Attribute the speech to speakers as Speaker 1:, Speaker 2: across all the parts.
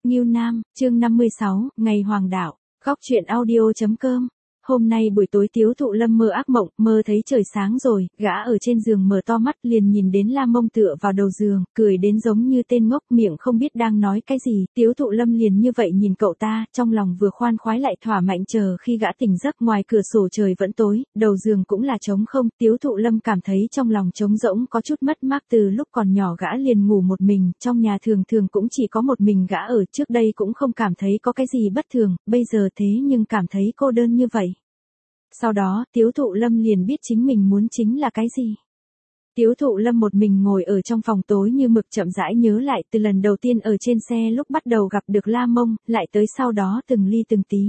Speaker 1: Ngưu Nam, chương 56, Ngày Hoàng đạo. Góc truyện audio.com. Hôm nay buổi tối Tiếu Thụ Lâm mơ ác mộng, mơ thấy trời sáng rồi, gã ở trên giường mở to mắt liền nhìn đến La Mông tựa vào đầu giường, cười đến giống như tên ngốc, miệng không biết đang nói cái gì. Tiếu Thụ Lâm liền như vậy nhìn cậu ta, trong lòng vừa khoan khoái lại thỏa mạnh, chờ khi gã tỉnh giấc. Ngoài cửa sổ trời vẫn tối, đầu giường cũng là trống không. Tiếu Thụ Lâm cảm thấy trong lòng trống rỗng, có chút mất mát. Từ lúc còn nhỏ gã liền ngủ một mình, trong nhà thường thường cũng chỉ có một mình gã ở, trước đây cũng không cảm thấy có cái gì bất thường, bây giờ thế nhưng cảm thấy cô đơn như vậy. Sau đó, Tiếu Thụ Lâm liền biết chính mình muốn chính là cái gì. Tiếu Thụ Lâm một mình ngồi ở trong phòng tối như mực, chậm rãi nhớ lại từ lần đầu tiên ở trên xe lúc bắt đầu gặp được La Mông, lại tới sau đó từng ly từng tí.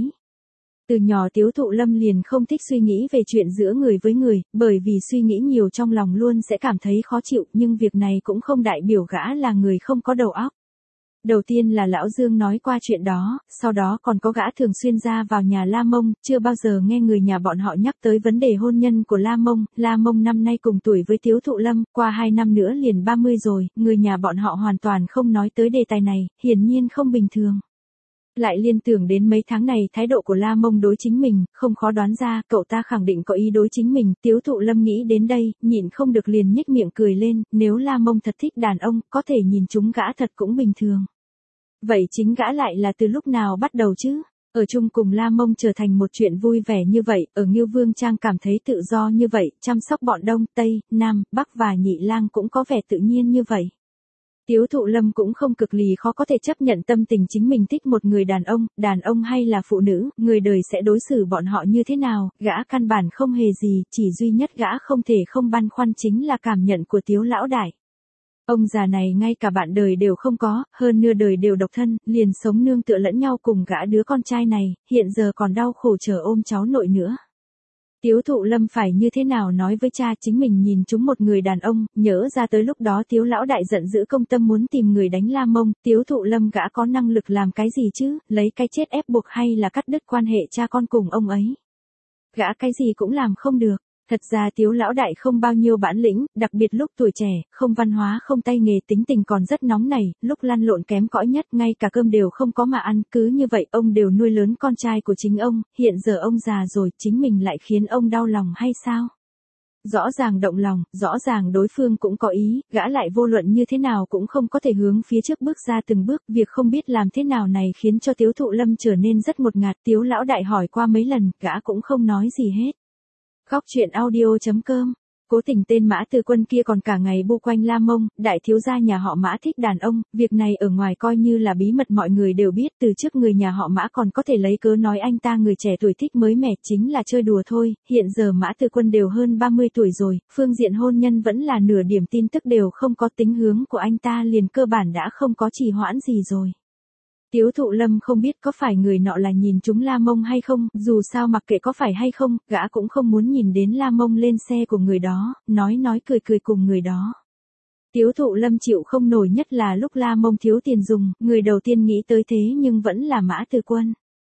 Speaker 1: Từ nhỏ Tiếu Thụ Lâm liền không thích suy nghĩ về chuyện giữa người với người, bởi vì suy nghĩ nhiều trong lòng luôn sẽ cảm thấy khó chịu, nhưng việc này cũng không đại biểu gã là người không có đầu óc. Đầu tiên là Lão Dương nói qua chuyện đó, sau đó còn có gã thường xuyên ra vào nhà La Mông, chưa bao giờ nghe người nhà bọn họ nhắc tới vấn đề hôn nhân của La Mông. La Mông năm nay cùng tuổi với Tiếu Thụ Lâm, qua 2 năm nữa liền 30 rồi, người nhà bọn họ hoàn toàn không nói tới đề tài này, hiển nhiên không bình thường. Lại liên tưởng đến mấy tháng này thái độ của La Mông đối chính mình, không khó đoán ra, cậu ta khẳng định có ý đối chính mình. Tiếu Thụ Lâm nghĩ đến đây, nhịn không được liền nhếch miệng cười lên, nếu La Mông thật thích đàn ông, có thể nhìn chúng gã thật cũng bình thường. Vậy chính gã lại là từ lúc nào bắt đầu chứ? Ở chung cùng La Mông trở thành một chuyện vui vẻ như vậy, ở Ngưu Vương Trang cảm thấy tự do như vậy, chăm sóc bọn Đông, Tây, Nam, Bắc và Nhị Lang cũng có vẻ tự nhiên như vậy. Tiếu Thụ Lâm cũng không cực lì khó có thể chấp nhận tâm tình chính mình thích một người đàn ông hay là phụ nữ, người đời sẽ đối xử bọn họ như thế nào, gã căn bản không hề gì, chỉ duy nhất gã không thể không băn khoăn chính là cảm nhận của Tiếu lão đại. Ông già này ngay cả bạn đời đều không có, hơn nửa đời đều độc thân, liền sống nương tựa lẫn nhau cùng gã đứa con trai này, hiện giờ còn đau khổ chờ ôm cháu nội nữa. Tiếu Thụ Lâm phải như thế nào nói với cha chính mình nhìn chúng một người đàn ông, nhớ ra tới lúc đó Tiếu lão đại giận dữ công tâm muốn tìm người đánh La Mông, Tiếu Thụ Lâm gã có năng lực làm cái gì chứ, lấy cái chết ép buộc hay là cắt đứt quan hệ cha con cùng ông ấy. Gã cái gì cũng làm không được. Thật ra Tiếu lão đại không bao nhiêu bản lĩnh, đặc biệt lúc tuổi trẻ, không văn hóa không tay nghề, tính tình còn rất nóng nảy, lúc lăn lộn kém cỏi nhất, ngay cả cơm đều không có mà ăn, cứ như vậy ông đều nuôi lớn con trai của chính ông, hiện giờ ông già rồi, chính mình lại khiến ông đau lòng hay sao? Rõ ràng động lòng, rõ ràng đối phương cũng có ý, gã lại vô luận như thế nào cũng không có thể hướng phía trước bước ra từng bước, việc không biết làm thế nào này khiến cho Tiếu Thụ Lâm trở nên rất ngột ngạt. Tiếu lão đại hỏi qua mấy lần, gã cũng không nói gì hết. Góc truyện audio.com. Cố Tình tên Mã Từ Quân kia còn cả ngày bu quanh La Mông, đại thiếu gia nhà họ Mã thích đàn ông, việc này ở ngoài coi như là bí mật mọi người đều biết, từ trước người nhà họ Mã còn có thể lấy cớ nói anh ta người trẻ tuổi thích mới mẻ, chính là chơi đùa thôi, hiện giờ Mã Từ Quân đều hơn 30 tuổi rồi, phương diện hôn nhân vẫn là nửa điểm tin tức đều không có, tính hướng của anh ta liền cơ bản đã không có trì hoãn gì rồi. Tiếu Thụ Lâm không biết có phải người nọ là nhìn chúng La Mông hay không, dù sao mặc kệ có phải hay không, gã cũng không muốn nhìn đến La Mông lên xe của người đó, nói cười cùng người đó. Tiếu Thụ Lâm chịu không nổi nhất là lúc La Mông thiếu tiền dùng, người đầu tiên nghĩ tới thế nhưng vẫn là Mã Từ Quân.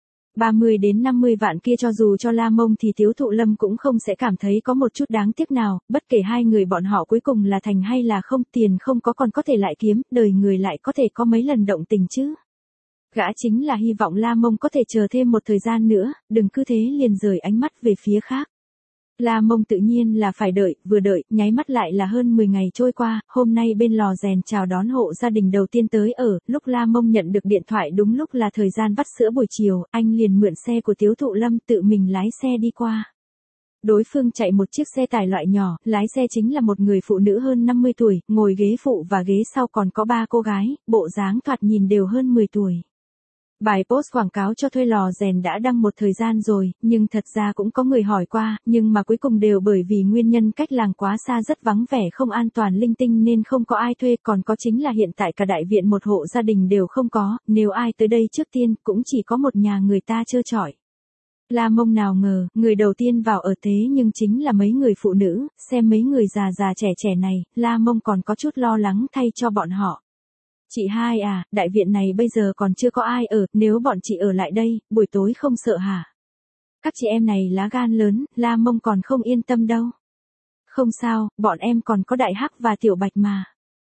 Speaker 1: 30 đến 50 vạn kia cho dù cho La Mông thì Tiếu Thụ Lâm cũng không sẽ cảm thấy có một chút đáng tiếc nào, bất kể hai người bọn họ cuối cùng là thành hay là không, tiền không có còn có thể lại kiếm, đời người lại có thể có mấy lần động tình chứ. Gã chính là hy vọng La Mông có thể chờ thêm một thời gian nữa, đừng cứ thế liền rời ánh mắt về phía khác. La Mông tự nhiên là phải đợi, vừa đợi, nháy mắt lại là hơn 10 ngày trôi qua, hôm nay bên lò rèn chào đón hộ gia đình đầu tiên tới ở, lúc La Mông nhận được điện thoại đúng lúc là thời gian vắt sữa buổi chiều, anh liền mượn xe của Tiếu Thụ Lâm tự mình lái xe đi qua. Đối phương chạy một chiếc xe tải loại nhỏ, lái xe chính là một người phụ nữ hơn 50 tuổi, ngồi ghế phụ và ghế sau còn có 3 cô gái, bộ dáng thoạt nhìn đều hơn 10 tuổi. Bài post quảng cáo cho thuê lò rèn đã đăng một thời gian rồi, nhưng thật ra cũng có người hỏi qua, nhưng mà cuối cùng đều bởi vì nguyên nhân cách làng quá xa rất vắng vẻ không an toàn linh tinh nên không có ai thuê, còn có chính là hiện tại cả đại viện một hộ gia đình đều không có, nếu ai tới đây trước tiên cũng chỉ có một nhà người ta trơ trọi. La Mông nào ngờ, người đầu tiên vào ở thế nhưng chính là mấy người phụ nữ, xem mấy người già già trẻ trẻ này, La Mông còn có chút lo lắng thay cho bọn họ. Chị hai à, đại viện này bây giờ còn chưa có ai ở, nếu bọn chị ở lại đây, buổi tối không sợ hả? Các chị em này lá gan lớn, La Mông còn không yên tâm đâu. Không sao, bọn em còn có Đại Hắc và Tiểu Bạch mà.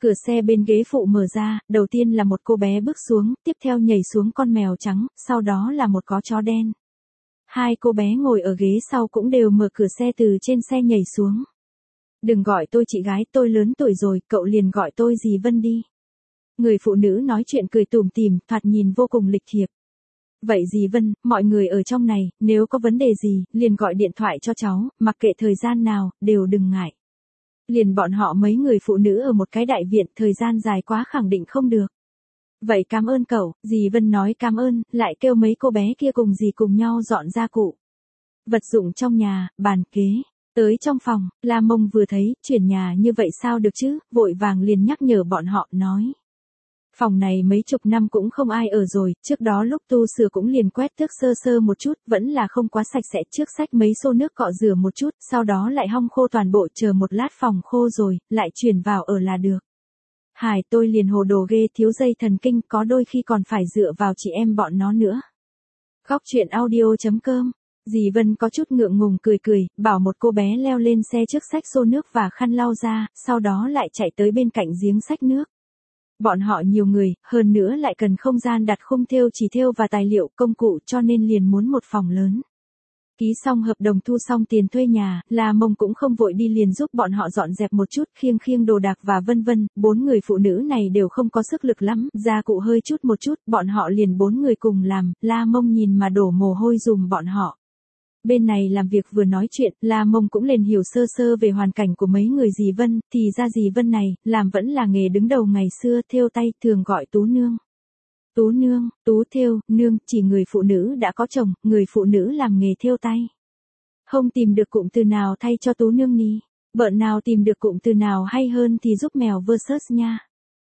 Speaker 1: Cửa xe bên ghế phụ mở ra, đầu tiên là một cô bé bước xuống, tiếp theo nhảy xuống con mèo trắng, sau đó là một có chó đen. Hai cô bé ngồi ở ghế sau cũng đều mở cửa xe từ trên xe nhảy xuống. Đừng gọi tôi chị gái, tôi lớn tuổi rồi, cậu liền gọi tôi dì Vân đi. Người phụ nữ nói chuyện cười tủm tỉm, thoạt nhìn vô cùng lịch thiệp. Vậy dì Vân, mọi người ở trong này, nếu có vấn đề gì, liền gọi điện thoại cho cháu, mặc kệ thời gian nào, đều đừng ngại. Liền bọn họ mấy người phụ nữ ở một cái đại viện, thời gian dài quá khẳng định không được. Vậy cảm ơn cậu, dì Vân nói cảm ơn, lại kêu mấy cô bé kia cùng dì cùng nhau dọn gia cụ. Vật dụng trong nhà, bàn ghế. Tới trong phòng, La Mông vừa thấy, chuyển nhà như vậy sao được chứ, vội vàng liền nhắc nhở bọn họ, nói. Phòng này mấy chục năm cũng không ai ở rồi, trước đó lúc tu sửa cũng liền quét tước sơ sơ một chút, vẫn là không quá sạch sẽ, trước xách mấy xô nước cọ rửa một chút, sau đó lại hong khô toàn bộ, chờ một lát phòng khô rồi, lại chuyển vào ở là được. Hải, tôi liền hồ đồ ghê, thiếu dây thần kinh, có đôi khi còn phải dựa vào chị em bọn nó nữa. Góc chuyện audio.com. Dì Vân có chút ngượng ngùng cười cười, bảo một cô bé leo lên xe trước xách xô nước và khăn lau ra, sau đó lại chạy tới bên cạnh giếng xách nước. Bọn họ nhiều người, hơn nữa lại cần không gian đặt khung thêu chỉ thêu và tài liệu công cụ cho nên liền muốn một phòng lớn. Ký xong hợp đồng thu xong tiền thuê nhà, La Mông cũng không vội đi liền giúp bọn họ dọn dẹp một chút, khiêng đồ đạc và vân vân, 4 người phụ nữ này đều không có sức lực lắm, gia cụ hơi chút một chút, bọn họ liền 4 người cùng làm, La Mông nhìn mà đổ mồ hôi dùm bọn họ. Bên này làm việc vừa nói chuyện, La Mông cũng liền hiểu sơ sơ về hoàn cảnh của mấy người dì Vân, thì ra dì Vân này, làm vẫn là nghề đứng đầu ngày xưa, thêu tay, thường gọi Tú Nương. Tú Nương, Tú thêu, Nương, chỉ người phụ nữ đã có chồng, người phụ nữ làm nghề thêu tay. Không tìm được cụm từ nào thay cho Tú Nương ni, bợn nào tìm được cụm từ nào hay hơn thì giúp mèo versus nha.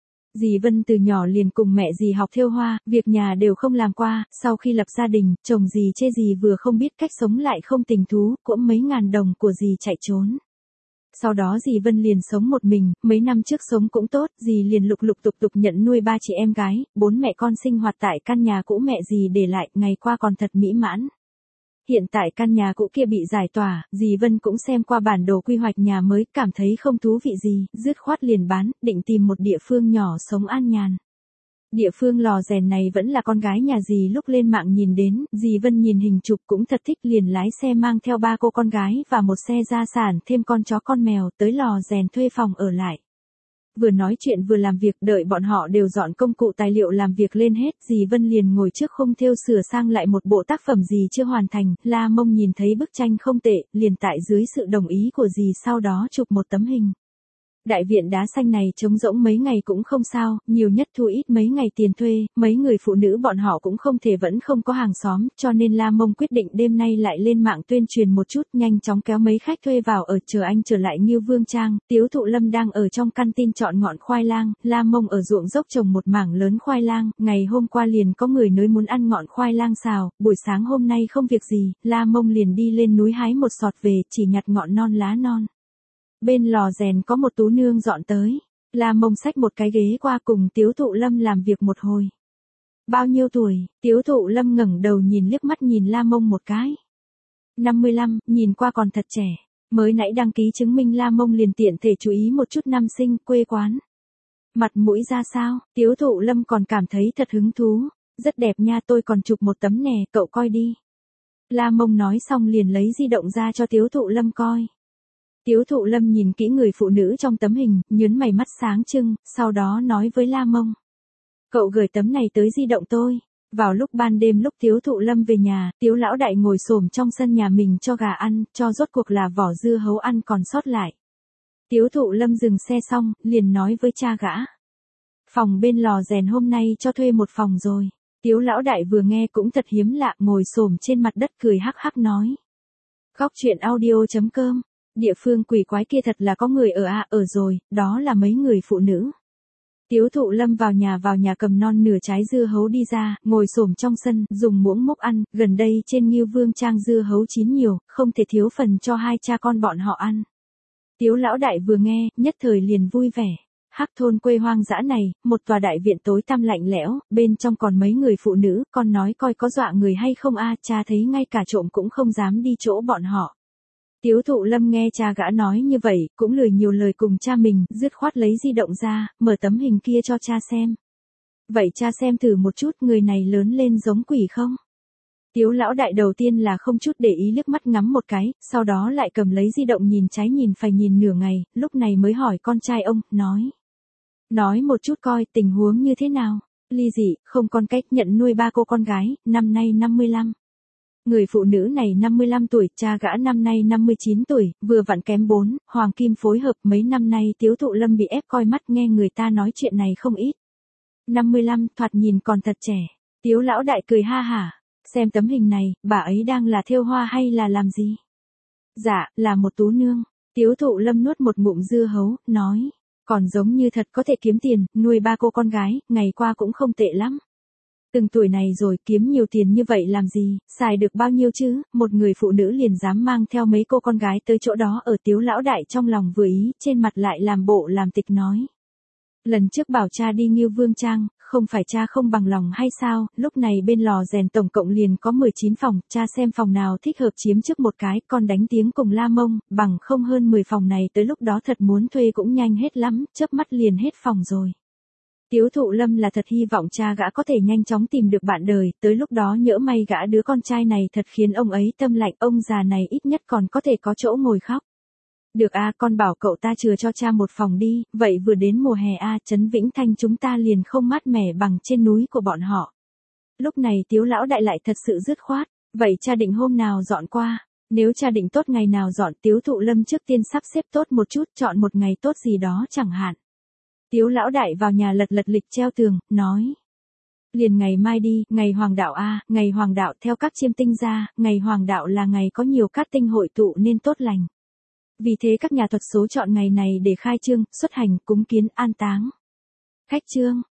Speaker 1: Dì Vân từ nhỏ liền cùng mẹ dì học thêu hoa, việc nhà đều không làm qua, sau khi lập gia đình, chồng dì chê dì vừa không biết cách sống lại không tình thú, cũng mấy ngàn đồng của dì chạy trốn. Sau đó dì Vân liền sống một mình, mấy năm trước sống cũng tốt, dì liền lục tục nhận nuôi 3 chị em gái, 4 mẹ con sinh hoạt tại căn nhà cũ mẹ dì để lại, ngày qua còn thật mỹ mãn. Hiện tại căn nhà cũ kia bị giải tỏa, dì Vân cũng xem qua bản đồ quy hoạch nhà mới, cảm thấy không thú vị gì, dứt khoát liền bán, định tìm một địa phương nhỏ sống an nhàn. Địa phương lò rèn này vẫn là con gái nhà dì lúc lên mạng nhìn đến, dì Vân nhìn hình chụp cũng thật thích liền lái xe mang theo 3 cô con gái và một xe gia sản thêm con chó con mèo tới lò rèn thuê phòng ở lại. Vừa nói chuyện vừa làm việc, đợi bọn họ đều dọn công cụ tài liệu làm việc lên hết, dì Vân liền ngồi trước khung thêu sửa sang lại một bộ tác phẩm gì chưa hoàn thành, La Mông nhìn thấy bức tranh không tệ, liền tại dưới sự đồng ý của dì sau đó chụp một tấm hình. Đại viện đá xanh này trống rỗng mấy ngày cũng không sao, nhiều nhất thu ít mấy ngày tiền thuê, mấy người phụ nữ bọn họ cũng không thể vẫn không có hàng xóm, cho nên La Mông quyết định đêm nay lại lên mạng tuyên truyền một chút, nhanh chóng kéo mấy khách thuê vào ở chờ anh trở lại Ngưu Vương Trang. Tiếu Thụ Lâm đang ở trong căn tin chọn ngọn khoai lang, La Mông ở ruộng dốc trồng một mảng lớn khoai lang, ngày hôm qua liền có người nói muốn ăn ngọn khoai lang xào, buổi sáng hôm nay không việc gì, La Mông liền đi lên núi hái một sọt về, chỉ nhặt ngọn non lá non. Bên lò rèn có một Tú Nương dọn tới, La Mông xách một cái ghế qua cùng Tiếu Thụ Lâm làm việc một hồi. Bao nhiêu tuổi? Tiếu Thụ Lâm ngẩng đầu nhìn liếc mắt nhìn La Mông một cái. 55, nhìn qua còn thật trẻ. Mới nãy đăng ký chứng minh La Mông liền tiện thể chú ý một chút năm sinh, quê quán. Mặt mũi ra sao? Tiếu Thụ Lâm còn cảm thấy thật hứng thú. Rất đẹp nha, tôi còn chụp một tấm nè, cậu coi đi. La Mông nói xong liền lấy di động ra cho Tiếu Thụ Lâm coi. Tiếu Thụ Lâm nhìn kỹ người phụ nữ trong tấm hình, nhớn mày mắt sáng trưng, sau đó nói với La Mông. Cậu gửi tấm này tới di động tôi. Vào lúc ban đêm lúc Tiếu Thụ Lâm về nhà, Tiếu lão đại ngồi xổm trong sân nhà mình cho gà ăn, cho rốt cuộc là vỏ dưa hấu ăn còn sót lại. Tiếu Thụ Lâm dừng xe xong, liền nói với cha gã. Phòng bên lò rèn hôm nay cho thuê một phòng rồi. Tiếu lão đại vừa nghe cũng thật hiếm lạ, ngồi xổm trên mặt đất cười hắc hắc nói. Góc chuyện audio.com. Địa phương quỷ quái kia thật là có người ở ở rồi, đó là mấy người phụ nữ. Tiếu Thụ Lâm vào nhà cầm non nửa trái dưa hấu đi ra, ngồi xổm trong sân, dùng muỗng múc ăn, gần đây trên Ngưu Vương Trang dưa hấu chín nhiều, không thể thiếu phần cho hai cha con bọn họ ăn. Tiếu lão đại vừa nghe, nhất thời liền vui vẻ. Hắc thôn quê hoang dã này, một tòa đại viện tối tăm lạnh lẽo, bên trong còn mấy người phụ nữ, con nói coi có dọa người hay không cha thấy ngay cả trộm cũng không dám đi chỗ bọn họ. Tiếu Thụ Lâm nghe cha gã nói như vậy, cũng lười nhiều lời cùng cha mình, dứt khoát lấy di động ra, mở tấm hình kia cho cha xem. Vậy cha xem thử một chút người này lớn lên giống quỷ không? Tiếu lão đại đầu tiên là không chút để ý liếc mắt ngắm một cái, sau đó lại cầm lấy di động nhìn trái nhìn phải nhìn nửa ngày, lúc này mới hỏi con trai ông, nói một chút coi tình huống như thế nào. Ly dị, không con cách, nhận nuôi 3 cô con gái, năm nay 55. Người phụ nữ này 55 tuổi, cha gã năm nay 59 tuổi, vừa vặn kém 4, hoàng kim phối hợp. Mấy năm nay Tiếu Thụ Lâm bị ép coi mắt, nghe người ta nói chuyện này không ít. 55, thoạt nhìn còn thật trẻ. Tiếu lão đại cười ha hả, xem tấm hình này, bà ấy đang là thêu hoa hay là làm gì? Dạ, là một tú nương. Tiếu Thụ Lâm nuốt một ngụm dưa hấu, nói, còn giống như thật có thể kiếm tiền, nuôi 3 cô con gái, ngày qua cũng không tệ lắm. Từng tuổi này rồi, kiếm nhiều tiền như vậy làm gì, xài được bao nhiêu chứ, một người phụ nữ liền dám mang theo mấy cô con gái tới chỗ đó ở. Tiếu lão đại trong lòng vừa ý, trên mặt lại làm bộ làm tịch nói. Lần trước bảo cha đi Ngưu Vương Trang, không phải cha không bằng lòng hay sao, lúc này bên lò rèn tổng cộng liền có 19 phòng, cha xem phòng nào thích hợp chiếm trước một cái, còn đánh tiếng cùng La Mông, bằng không hơn 10 phòng này tới lúc đó thật muốn thuê cũng nhanh hết lắm, chớp mắt liền hết phòng rồi. Tiếu Thụ Lâm là thật hy vọng cha gã có thể nhanh chóng tìm được bạn đời, tới lúc đó nhỡ may gã đứa con trai này thật khiến ông ấy tâm lạnh, ông già này ít nhất còn có thể có chỗ ngồi khóc. Được à, con bảo cậu ta chừa cho cha một phòng đi, vậy vừa đến mùa hè trấn Vĩnh Thanh chúng ta liền không mát mẻ bằng trên núi của bọn họ. Lúc này Tiếu lão đại lại thật sự dứt khoát, vậy cha định hôm nào dọn qua? Nếu cha định tốt ngày nào dọn, Tiếu Thụ Lâm trước tiên sắp xếp tốt một chút, chọn một ngày tốt gì đó chẳng hạn. Tiếu lão đại vào nhà lật lịch treo tường, nói. Liền ngày mai đi, ngày hoàng đạo ngày hoàng đạo theo các chiêm tinh ra, ngày hoàng đạo là ngày có nhiều cát tinh hội tụ nên tốt lành. Vì thế các nhà thuật số chọn ngày này để khai trương, xuất hành, cúng kiến, an táng. Khách trương,